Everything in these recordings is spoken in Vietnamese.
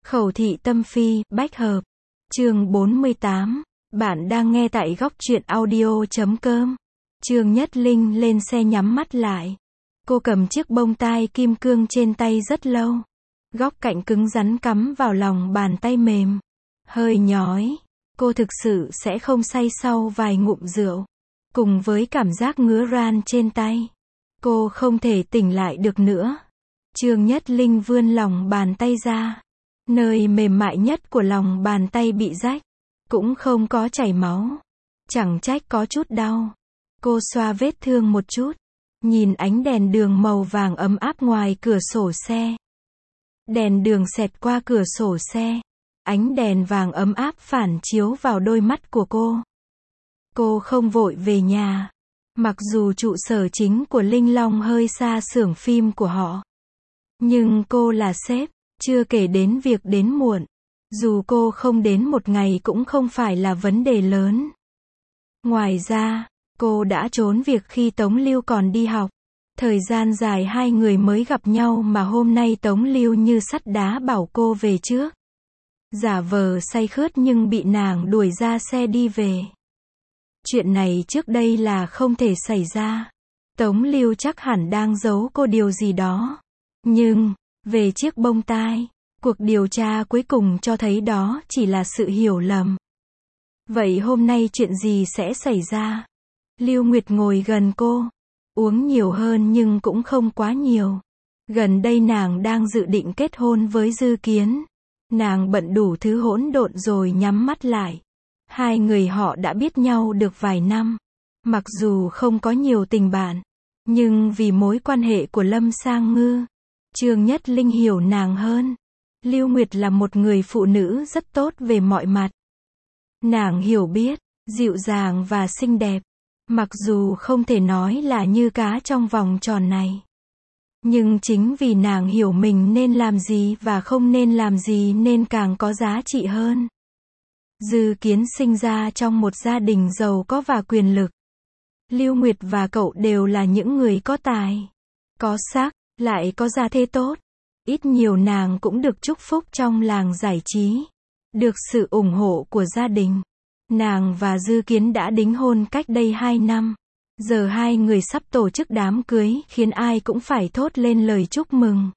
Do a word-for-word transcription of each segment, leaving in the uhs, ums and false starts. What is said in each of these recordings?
Khẩu thị tâm phi, bách hợp. Chương bốn mươi tám. Bạn đang nghe tại góc truyện audio chấm com. Trương Nhất Linh lên xe nhắm mắt lại. Cô cầm chiếc bông tai kim cương trên tay rất lâu. Góc cạnh cứng rắn cắm vào lòng bàn tay mềm. Hơi nhói. Cô thực sự sẽ không say sau vài ngụm rượu. Cùng với cảm giác ngứa ran trên tay. Cô không thể tỉnh lại được nữa. Trương Nhất Linh vươn lòng bàn tay ra. Nơi mềm mại nhất của lòng bàn tay bị rách. Cũng không có chảy máu. Chẳng trách có chút đau. Cô xoa vết thương một chút. Nhìn ánh đèn đường màu vàng ấm áp ngoài cửa sổ xe. Đèn đường xẹt qua cửa sổ xe. Ánh đèn vàng ấm áp phản chiếu vào đôi mắt của cô. Cô không vội về nhà. Mặc dù trụ sở chính của Linh Long hơi xa xưởng phim của họ. Nhưng cô là sếp, chưa kể đến việc đến muộn. Dù cô không đến một ngày cũng không phải là vấn đề lớn. Ngoài ra, cô đã trốn việc khi Tống Lưu còn đi học. Thời gian dài hai người mới gặp nhau mà hôm nay Tống Lưu như sắt đá bảo cô về trước. Giả vờ say khướt nhưng bị nàng đuổi ra xe đi về. Chuyện này trước đây là không thể xảy ra. Tống Lưu chắc hẳn đang giấu cô điều gì đó. Nhưng, về chiếc bông tai, cuộc điều tra cuối cùng cho thấy đó chỉ là sự hiểu lầm. Vậy hôm nay chuyện gì sẽ xảy ra? Lưu Nguyệt ngồi gần cô, uống nhiều hơn nhưng cũng không quá nhiều. Gần đây nàng đang dự định kết hôn với Dư Kiến. Nàng bận đủ thứ hỗn độn rồi nhắm mắt lại. Hai người họ đã biết nhau được vài năm. Mặc dù không có nhiều tình bạn, nhưng vì mối quan hệ của Lâm Sang Ngư, Trương Nhất Linh hiểu nàng hơn. Lưu Nguyệt là một người phụ nữ rất tốt về mọi mặt. Nàng hiểu biết, dịu dàng và xinh đẹp. Mặc dù không thể nói là như cá trong vòng tròn này. Nhưng chính vì nàng hiểu mình nên làm gì và không nên làm gì nên càng có giá trị hơn. Dư Kiến sinh ra trong một gia đình giàu có và quyền lực. Lưu Nguyệt và cậu đều là những người có tài, có sắc, lại có gia thế tốt. Ít nhiều nàng cũng được chúc phúc trong làng giải trí. Được sự ủng hộ của gia đình. Nàng và Dư Kiến đã đính hôn cách đây hai năm. Giờ hai người sắp tổ chức đám cưới khiến ai cũng phải thốt lên lời chúc mừng.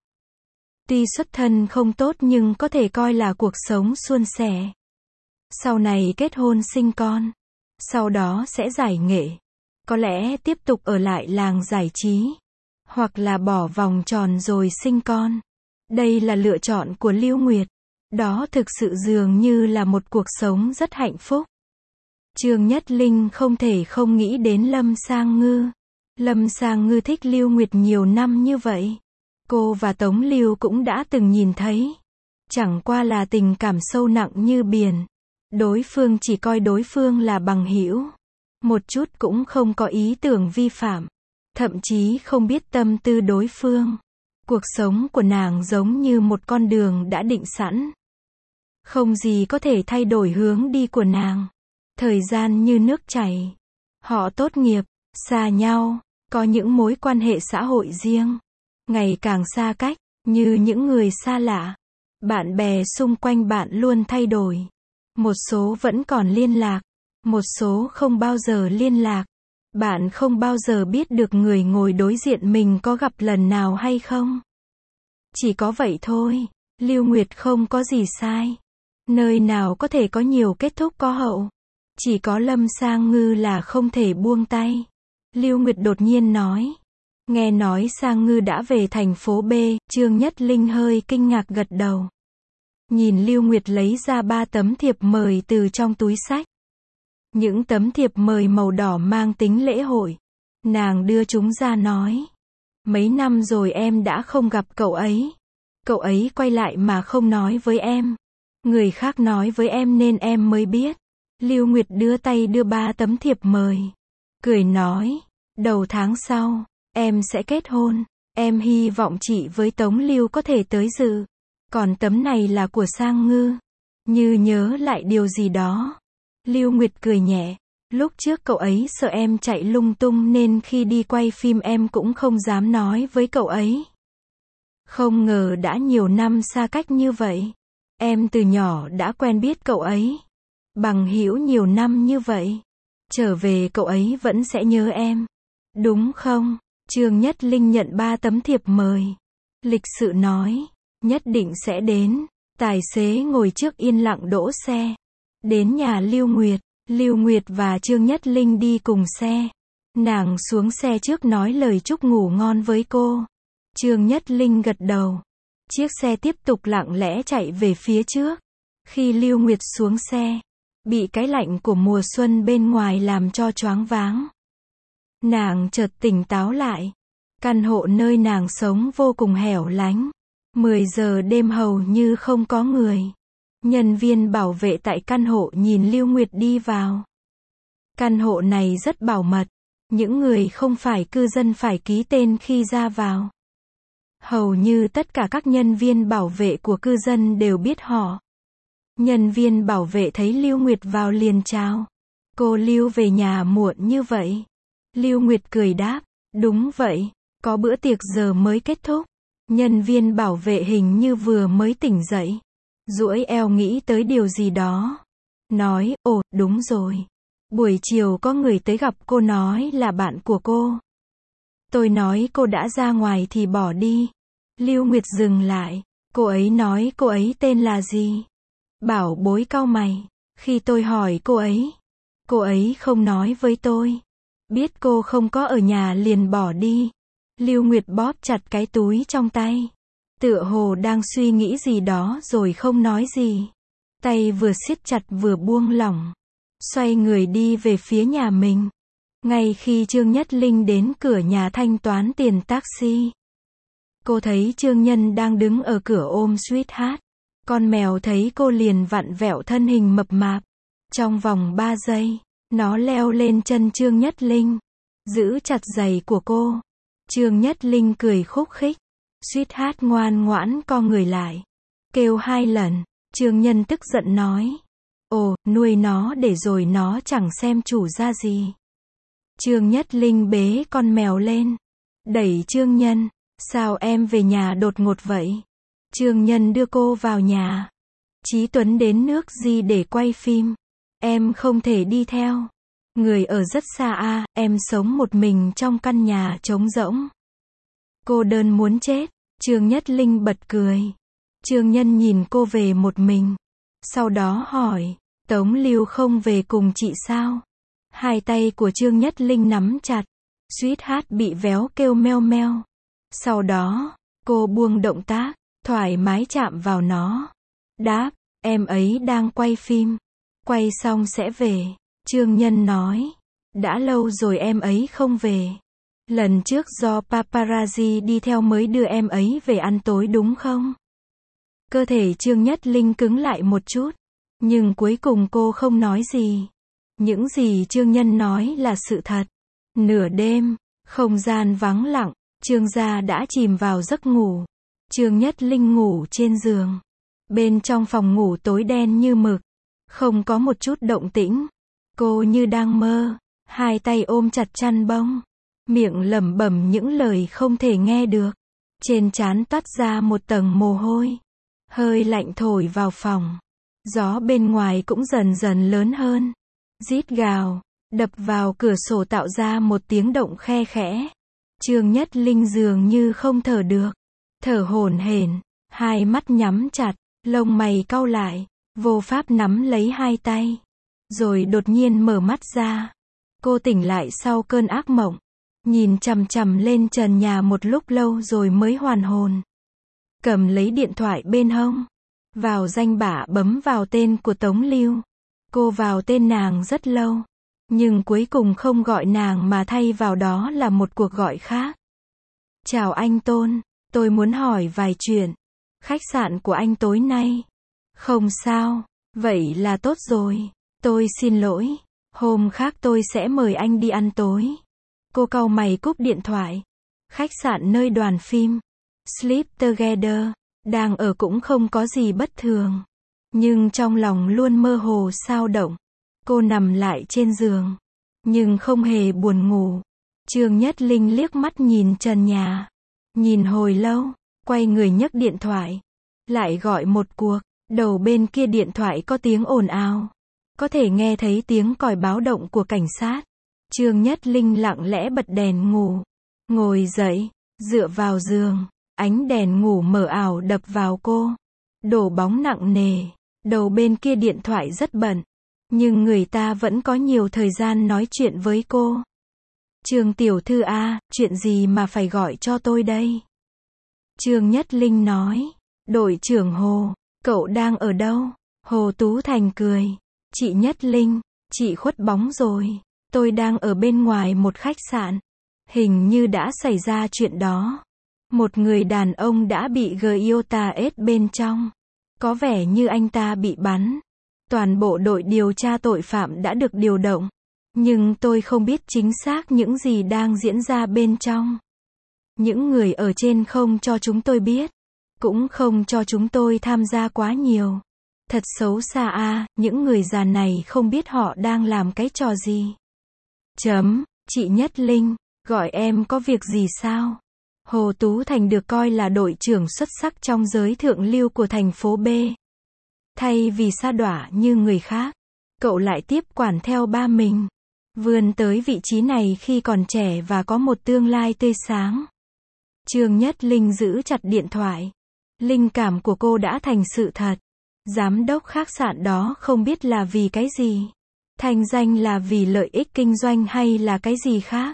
Tuy xuất thân không tốt nhưng có thể coi là cuộc sống suôn sẻ. Sau này kết hôn sinh con. Sau đó sẽ giải nghệ. Có lẽ tiếp tục ở lại làng giải trí. Hoặc là bỏ vòng tròn rồi sinh con. Đây là lựa chọn của Lưu Nguyệt. Đó thực sự dường như là một cuộc sống rất hạnh phúc. Trương Nhất Linh không thể không nghĩ đến Lâm Sang Ngư. Lâm Sang Ngư thích Lưu Nguyệt nhiều năm như vậy. Cô và Tống Lưu cũng đã từng nhìn thấy. Chẳng qua là tình cảm sâu nặng như biển. Đối phương chỉ coi đối phương là bằng hữu. Một chút cũng không có ý tưởng vi phạm. Thậm chí không biết tâm tư đối phương. Cuộc sống của nàng giống như một con đường đã định sẵn. Không gì có thể thay đổi hướng đi của nàng. Thời gian như nước chảy. Họ tốt nghiệp, xa nhau, có những mối quan hệ xã hội riêng. Ngày càng xa cách, như những người xa lạ. Bạn bè xung quanh bạn luôn thay đổi. Một số vẫn còn liên lạc. Một số không bao giờ liên lạc. Bạn không bao giờ biết được người ngồi đối diện mình có gặp lần nào hay không. Chỉ có vậy thôi. Lưu Nguyệt không có gì sai. Nơi nào có thể có nhiều kết thúc có hậu. Chỉ có Lâm Sang Ngư là không thể buông tay. Lưu Nguyệt đột nhiên nói. Nghe nói Sang Ngư đã về thành phố B, Trương Nhất Linh hơi kinh ngạc gật đầu. Nhìn Lưu Nguyệt lấy ra ba tấm thiệp mời từ trong túi xách. Những tấm thiệp mời màu đỏ mang tính lễ hội. Nàng đưa chúng ra nói. Mấy năm rồi em đã không gặp cậu ấy. Cậu ấy quay lại mà không nói với em. Người khác nói với em nên em mới biết. Lưu Nguyệt đưa tay đưa ba tấm thiệp mời. Cười nói. Đầu tháng sau, em sẽ kết hôn. Em hy vọng chị với Tống Lưu có thể tới dự. Còn tấm này là của Sang Ngư. Như nhớ lại điều gì đó. Lưu Nguyệt cười nhẹ. Lúc trước cậu ấy sợ em chạy lung tung nên khi đi quay phim em cũng không dám nói với cậu ấy. Không ngờ đã nhiều năm xa cách như vậy. Em từ nhỏ đã quen biết cậu ấy. Bằng hữu nhiều năm như vậy. Trở về cậu ấy vẫn sẽ nhớ em. Đúng không? Trương Nhất Linh nhận ba tấm thiệp mời. Lịch sự nói. Nhất định sẽ đến. Tài xế ngồi trước yên lặng đỗ xe. Đến nhà Lưu Nguyệt. Lưu Nguyệt và Trương Nhất Linh đi cùng xe. Nàng xuống xe trước nói lời chúc ngủ ngon với cô. Trương Nhất Linh gật đầu. Chiếc xe tiếp tục lặng lẽ chạy về phía trước. Khi Lưu Nguyệt xuống xe, bị cái lạnh của mùa xuân bên ngoài làm cho choáng váng. Nàng chợt tỉnh táo lại. Căn hộ nơi nàng sống vô cùng hẻo lánh. mười giờ đêm hầu như không có người. Nhân viên bảo vệ tại căn hộ nhìn Lưu Nguyệt đi vào. Căn hộ này rất bảo mật. Những người không phải cư dân phải ký tên khi ra vào. Hầu như tất cả các nhân viên bảo vệ của cư dân đều biết họ. Nhân viên bảo vệ thấy Lưu Nguyệt vào liền chào. Cô Lưu về nhà muộn như vậy. Lưu Nguyệt cười đáp. Đúng vậy, có bữa tiệc giờ mới kết thúc. Nhân viên bảo vệ hình như vừa mới tỉnh dậy. Duỗi eo nghĩ tới điều gì đó. Nói, ồ, đúng rồi. Buổi chiều có người tới gặp cô nói là bạn của cô. Tôi nói cô đã ra ngoài thì bỏ đi. Lưu Nguyệt dừng lại. Cô ấy nói cô ấy tên là gì? Bảo bối cau mày. Khi tôi hỏi cô ấy, cô ấy không nói với tôi. Biết cô không có ở nhà liền bỏ đi. Lưu Nguyệt bóp chặt cái túi trong tay. Tựa hồ đang suy nghĩ gì đó rồi không nói gì. Tay vừa siết chặt vừa buông lỏng. Xoay người đi về phía nhà mình. Ngay khi Trương Nhất Linh đến cửa nhà thanh toán tiền taxi, cô thấy Trương Nhân đang đứng ở cửa ôm Sweetheart. Con mèo thấy cô liền vặn vẹo thân hình mập mạp. Trong vòng ba giây, nó leo lên chân Trương Nhất Linh, giữ chặt giày của cô. Trương Nhất Linh cười khúc khích. Sweetheart ngoan ngoãn co người lại. Kêu hai lần. Trương Nhân tức giận nói. Ồ, nuôi nó để rồi nó chẳng xem chủ ra gì. Trương Nhất Linh bế con mèo lên. Đẩy Trương Nhân. Sao em về nhà đột ngột vậy? Trương Nhân đưa cô vào nhà. Chí Tuấn đến nước Di để quay phim. Em không thể đi theo. Người ở rất xa a, em sống một mình trong căn nhà trống rỗng. Cô đơn muốn chết. Trương Nhất Linh bật cười. Trương Nhân nhìn cô về một mình. Sau đó hỏi, Tống Lưu không về cùng chị sao? Hai tay của Trương Nhất Linh nắm chặt. Sweetheart bị véo kêu meo meo. Sau đó, cô buông động tác, thoải mái chạm vào nó. Đáp, em ấy đang quay phim. Quay xong sẽ về. Trương Nhân nói, đã lâu rồi em ấy không về. Lần trước do paparazzi đi theo mới đưa em ấy về ăn tối đúng không? Cơ thể Trương Nhất Linh cứng lại một chút. Nhưng cuối cùng cô không nói gì. Những gì Trương Nhân nói là sự thật. Nửa đêm, không gian vắng lặng, Trương gia đã chìm vào giấc ngủ. Trương Nhất Linh ngủ trên giường. Bên trong phòng ngủ tối đen như mực. Không có một chút động tĩnh. Cô như đang mơ. Hai tay ôm chặt chăn bông. Miệng lẩm bẩm những lời không thể nghe được. Trên trán toát ra một tầng mồ hôi. Hơi lạnh thổi vào phòng. Gió bên ngoài cũng dần dần lớn hơn. Rít gào, đập vào cửa sổ tạo ra một tiếng động khe khẽ. Trương Nhất Linh dường như không thở được. Thở hổn hển, hai mắt nhắm chặt, lông mày cau lại, vô pháp nắm lấy hai tay. Rồi đột nhiên mở mắt ra. Cô tỉnh lại sau cơn ác mộng. Nhìn chằm chằm lên trần nhà một lúc lâu rồi mới hoàn hồn. Cầm lấy điện thoại bên hông. Vào danh bạ bấm vào tên của Tống Lưu. Cô vào tên nàng rất lâu. Nhưng cuối cùng không gọi nàng mà thay vào đó là một cuộc gọi khác. Chào anh Tôn, tôi muốn hỏi vài chuyện. Khách sạn của anh tối nay. Không sao, vậy là tốt rồi. Tôi xin lỗi. Hôm khác tôi sẽ mời anh đi ăn tối. Cô cau mày cúp điện thoại. Khách sạn nơi đoàn phim Sleep Together đang ở cũng không có gì bất thường. Nhưng trong lòng luôn mơ hồ xao động. Cô nằm lại trên giường. Nhưng không hề buồn ngủ. Trương Nhất Linh liếc mắt nhìn trần nhà. Nhìn hồi lâu. Quay người nhấc điện thoại. Lại gọi một cuộc. Đầu bên kia điện thoại có tiếng ồn ào. Có thể nghe thấy tiếng còi báo động của cảnh sát. Trương Nhất Linh lặng lẽ bật đèn ngủ. Ngồi dậy, dựa vào giường. Ánh đèn ngủ mờ ảo đập vào cô. Đổ bóng nặng nề. Đầu bên kia điện thoại rất bận. Nhưng người ta vẫn có nhiều thời gian nói chuyện với cô. Trương tiểu thư a, chuyện gì mà phải gọi cho tôi đây? Trương Nhất Linh nói. Đội trưởng Hồ, cậu đang ở đâu? Hồ Tú Thành cười. Chị Nhất Linh, chị khuất bóng rồi. Tôi đang ở bên ngoài một khách sạn. Hình như đã xảy ra chuyện đó. Một người đàn ông đã bị Giota ết bên trong. Có vẻ như anh ta bị bắn. Toàn bộ đội điều tra tội phạm đã được điều động. Nhưng tôi không biết chính xác những gì đang diễn ra bên trong. Những người ở trên không cho chúng tôi biết. Cũng không cho chúng tôi tham gia quá nhiều. Thật xấu xa a, những người già này không biết họ đang làm cái trò gì. Chấm, chị Nhất Linh, gọi em có việc gì sao? Hồ Tú Thành được coi là đội trưởng xuất sắc trong giới thượng lưu của thành phố B. Thay vì sa đọa như người khác, cậu lại tiếp quản theo ba mình. Vươn tới vị trí này khi còn trẻ và có một tương lai tươi sáng. Trương Nhất Linh giữ chặt điện thoại. Linh cảm của cô đã thành sự thật. Giám đốc khách sạn đó không biết là vì cái gì. Thành danh là vì lợi ích kinh doanh hay là cái gì khác.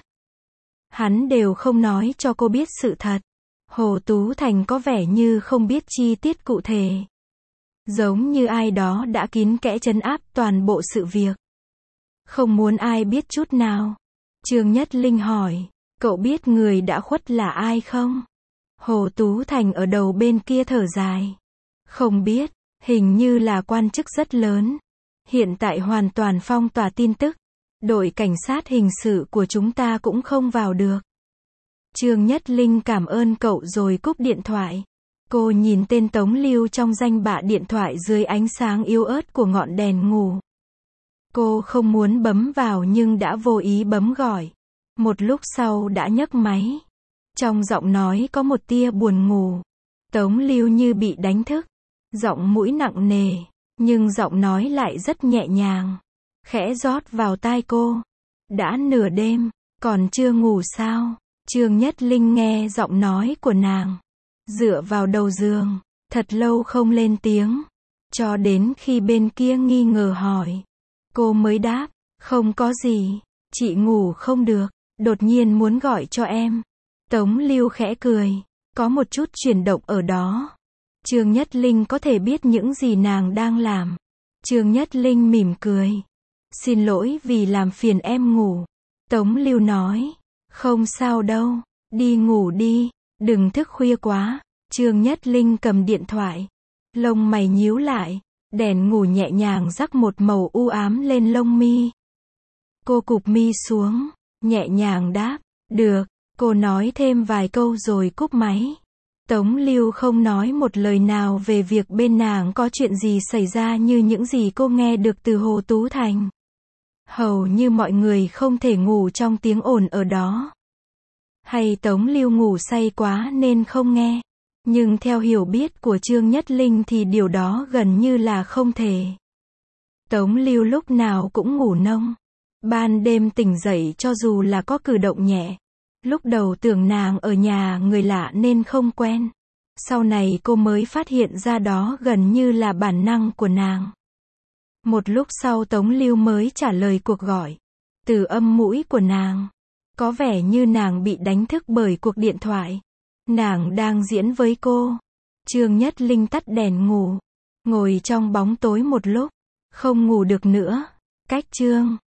Hắn đều không nói cho cô biết sự thật. Hồ Tú Thành có vẻ như không biết chi tiết cụ thể. Giống như ai đó đã kín kẽ trấn áp toàn bộ sự việc. Không muốn ai biết chút nào. Trương Nhất Linh hỏi, cậu biết người đã khuất là ai không? Hồ Tú Thành ở đầu bên kia thở dài. Không biết, hình như là quan chức rất lớn. Hiện tại hoàn toàn phong tỏa tin tức. Đội cảnh sát hình sự của chúng ta cũng không vào được. Trương Nhất Linh cảm ơn cậu rồi cúp điện thoại. Cô nhìn tên Tống Lưu trong danh bạ điện thoại dưới ánh sáng yếu ớt của ngọn đèn ngủ. Cô không muốn bấm vào nhưng đã vô ý bấm gọi. Một lúc sau đã nhấc máy. Trong giọng nói có một tia buồn ngủ. Tống Lưu như bị đánh thức. Giọng mũi nặng nề, nhưng giọng nói lại rất nhẹ nhàng. Khẽ rót vào tai cô. Đã nửa đêm, còn chưa ngủ sao? Trương Nhất Linh nghe giọng nói của nàng. Dựa vào đầu giường, thật lâu không lên tiếng. Cho đến khi bên kia nghi ngờ hỏi. Cô mới đáp, không có gì, chị ngủ không được, đột nhiên muốn gọi cho em. Tống Lưu khẽ cười, có một chút chuyển động ở đó. Trương Nhất Linh có thể biết những gì nàng đang làm. Trương Nhất Linh mỉm cười. Xin lỗi vì làm phiền em ngủ. Tống Lưu nói, không sao đâu, đi ngủ đi, đừng thức khuya quá. Trương Nhất Linh cầm điện thoại. Lông mày nhíu lại, đèn ngủ nhẹ nhàng rắc một màu u ám lên lông mi. Cô cụp mi xuống, nhẹ nhàng đáp, được. Cô nói thêm vài câu rồi cúp máy. Tống Lưu không nói một lời nào về việc bên nàng có chuyện gì xảy ra như những gì cô nghe được từ Hồ Tú Thành. Hầu như mọi người không thể ngủ trong tiếng ồn ở đó. Hay Tống Lưu ngủ say quá nên không nghe. Nhưng theo hiểu biết của Trương Nhất Linh thì điều đó gần như là không thể. Tống Lưu lúc nào cũng ngủ nông. Ban đêm tỉnh dậy cho dù là có cử động nhẹ. Lúc đầu tưởng nàng ở nhà người lạ nên không quen. Sau này cô mới phát hiện ra đó gần như là bản năng của nàng. Một lúc sau Tống Lưu mới trả lời cuộc gọi. Từ âm mũi của nàng. Có vẻ như nàng bị đánh thức bởi cuộc điện thoại. Nàng đang diễn với cô. Trương Nhất Linh tắt đèn ngủ. Ngồi trong bóng tối một lúc. Không ngủ được nữa. Cách Trương